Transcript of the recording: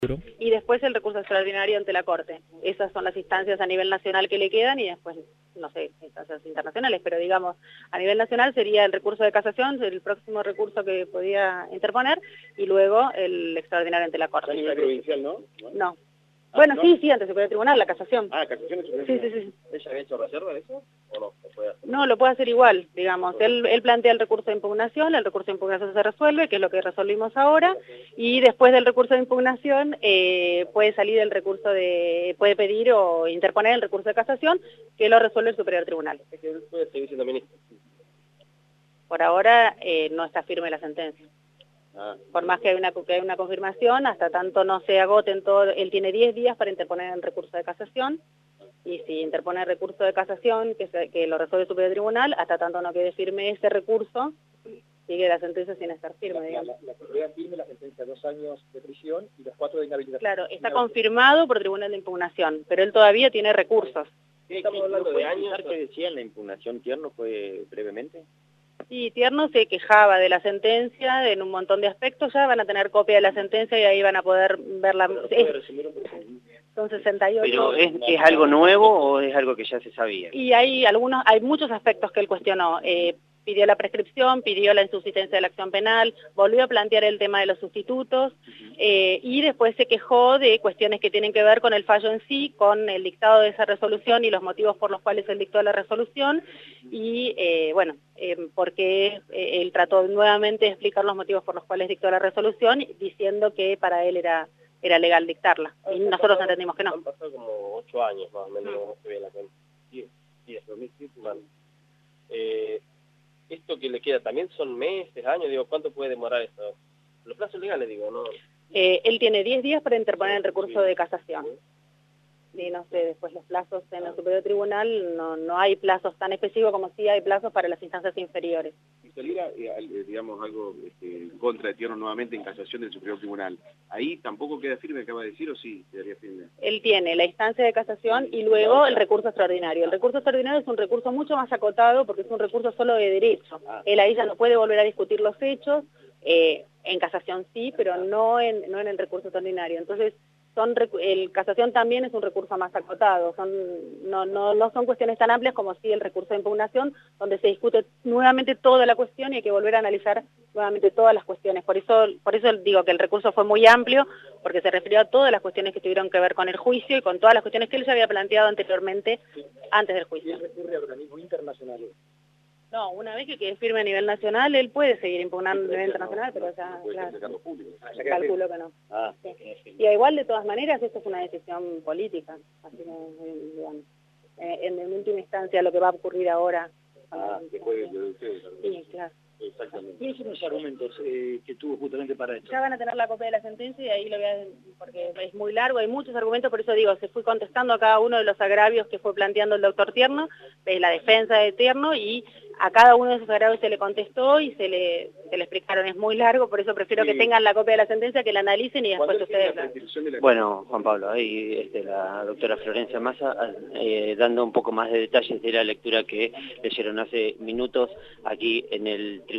Y después el recurso extraordinario ante la Corte. Esas son las instancias a nivel nacional que le quedan y después, no sé, instancias internacionales, pero digamos, a nivel nacional sería el recurso de casación, el próximo recurso que podía interponer, y luego el extraordinario ante la Corte. ¿A nivel provincial no? No. Bueno, ¿no? Sí, ante el Superior Tribunal, la casación. Ah, casación es Superior Tribunal. Sí. ¿Ella había hecho reserva de eso o no? ¿O puede hacer? No, lo puede hacer igual, digamos. Él plantea el recurso de impugnación, el recurso de impugnación se resuelve, que es lo que resolvimos ahora, y después del recurso de impugnación puede salir el recurso puede pedir o interponer el recurso de casación, que lo resuelve el Superior Tribunal. Es que él puede seguir siendo ministro. Por ahora no está firme la sentencia. Por más que hay una confirmación, hasta tanto no se agoten todo, él tiene 10 días para interponer el recurso de casación, y si interpone el recurso de casación, que lo resuelve el Superior Tribunal, hasta tanto no quede firme ese recurso, sigue la sentencia sin estar firme, digamos. La que queda firme la sentencia, 2 años de prisión y los 4 de inhabilitación. Claro, está confirmado por Tribunal de Impugnación, pero él todavía tiene recursos. Estamos hablando de años. ¿Qué decía en la impugnación Tierno fue brevemente? Sí, Tierno se quejaba de la sentencia en un montón de aspectos, ya van a tener copia de la sentencia y ahí van a poder verla. Son 68. ¿Pero es algo nuevo o es algo que ya se sabía? Y hay muchos aspectos que él cuestionó. Pidió la prescripción, pidió la insubsistencia de la acción penal, volvió a plantear el tema de los sustitutos, y después se quejó de cuestiones que tienen que ver con el fallo en sí, con el dictado de esa resolución y los motivos por los cuales él dictó la resolución, y porque él trató nuevamente de explicar los motivos por los cuales dictó la resolución, diciendo que para él era legal dictarla, y nosotros entendimos que no. Han pasado como 8 años más o menos, no se ve la cuenta. Sí, es 2007, bueno. Esto que le queda también son meses, años, digo, ¿cuánto puede demorar esto? Los plazos legales, digo, ¿no? Él tiene 10 días para interponer el recurso de casación. Y no sé, después los plazos en el Superior Tribunal no hay plazos tan específicos como sí hay plazos para las instancias inferiores. Si saliera, digamos, algo en contra de Tierno nuevamente en casación del Superior Tribunal, ¿ahí tampoco queda firme, acaba de decir, o sí quedaría firme? Él tiene la instancia de casación y luego el recurso extraordinario. El recurso extraordinario es un recurso mucho más acotado porque es un recurso solo de derecho. Él ahí ya no puede volver a discutir los hechos, en casación sí, pero no en el recurso extraordinario. Entonces, el casación también es un recurso más acotado, no son cuestiones tan amplias como sí el recurso de impugnación, donde se discute nuevamente toda la cuestión y hay que volver a analizar nuevamente todas las cuestiones. Por eso digo que el recurso fue muy amplio, porque se refirió a todas las cuestiones que tuvieron que ver con el juicio y con todas las cuestiones que él ya había planteado anteriormente antes del juicio. ¿Y recurre a organismos internacionales? No, una vez que quede firme a nivel nacional, él puede seguir impugnando a nivel internacional, pero ya, claro, calculo que no. Sí. Y igual, de todas maneras, esto es una decisión política, así que, digamos, en última instancia, lo que va a ocurrir ahora. Después de ustedes. Sí, claro. Exactamente. ¿Cuáles son los argumentos que tuvo justamente para esto? Ya van a tener la copia de la sentencia y ahí lo voy a... porque es muy largo, hay muchos argumentos, por eso digo, se fue contestando a cada uno de los agravios que fue planteando el doctor Tierno, la defensa de Tierno, y a cada uno de esos agravios se le contestó y se le explicaron, es muy largo, por eso prefiero que tengan la copia de la sentencia, que la analicen y después ustedes... Bueno, Juan Pablo, ahí la doctora Florencia Massa dando un poco más de detalles de la lectura que leyeron hace minutos aquí en el tribunal.